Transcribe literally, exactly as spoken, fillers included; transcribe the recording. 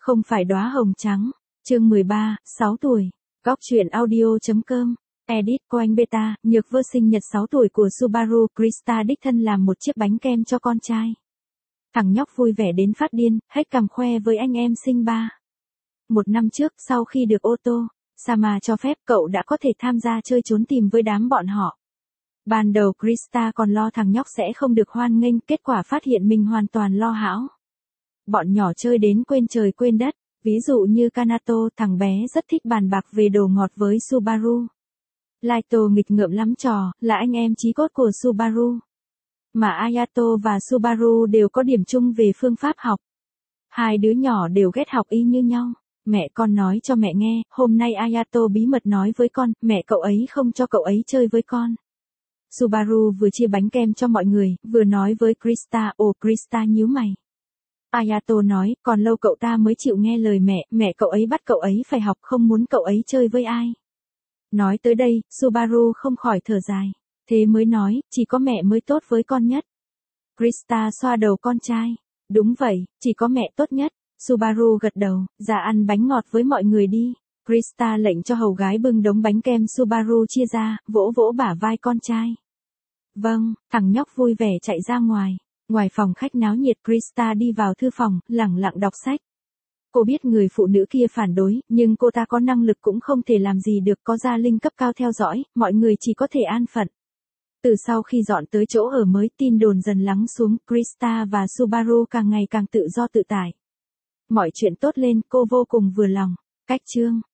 Không phải đóa hồng trắng. Chương mười ba, sáu tuổi. Góc truyện audio.com. Edit Coin Beta, Nhược Vơ sinh nhật sáu tuổi của Subaru, Krista đích thân làm một chiếc bánh kem cho con trai. Thằng nhóc vui vẻ đến phát điên, hết cằm khoe với anh em sinh ba. Một năm trước, sau khi được ô tô Sama cho phép, cậu đã có thể tham gia chơi trốn tìm với đám bọn họ. Ban đầu Krista còn lo thằng nhóc sẽ không được hoan nghênh, kết quả phát hiện mình hoàn toàn lo hão. Bọn nhỏ chơi đến quên trời quên đất, ví dụ như Kanato, thằng bé rất thích bàn bạc về đồ ngọt với Subaru. Laito nghịch ngợm lắm trò, là anh em chí cốt của Subaru. Mà Ayato và Subaru đều có điểm chung về phương pháp học. Hai đứa nhỏ đều ghét học y như nhau. Mẹ con nói cho mẹ nghe, hôm nay Ayato bí mật nói với con, mẹ cậu ấy không cho cậu ấy chơi với con. Subaru vừa chia bánh kem cho mọi người, vừa nói với Krista, ồ Krista nhíu mày. Ayato nói, còn lâu cậu ta mới chịu nghe lời mẹ, mẹ cậu ấy bắt cậu ấy phải học, không muốn cậu ấy chơi với ai. Nói tới đây, Subaru không khỏi thở dài. Thế mới nói, chỉ có mẹ mới tốt với con nhất. Krista xoa đầu con trai. Đúng vậy, chỉ có mẹ tốt nhất. Subaru gật đầu, ra ăn bánh ngọt với mọi người đi. Krista lệnh cho hầu gái bưng đống bánh kem Subaru chia ra, vỗ vỗ bả vai con trai. Vâng, thằng nhóc vui vẻ chạy ra ngoài. Ngoài phòng khách náo nhiệt, Krista đi vào thư phòng, lẳng lặng đọc sách. Cô biết người phụ nữ kia phản đối, nhưng cô ta có năng lực cũng không thể làm gì được, có gia linh cấp cao theo dõi, mọi người chỉ có thể an phận. Từ sau khi dọn tới chỗ ở mới, tin đồn dần lắng xuống, Krista và Subaru càng ngày càng tự do tự tại. Mọi chuyện tốt lên, cô vô cùng vừa lòng. Cách chương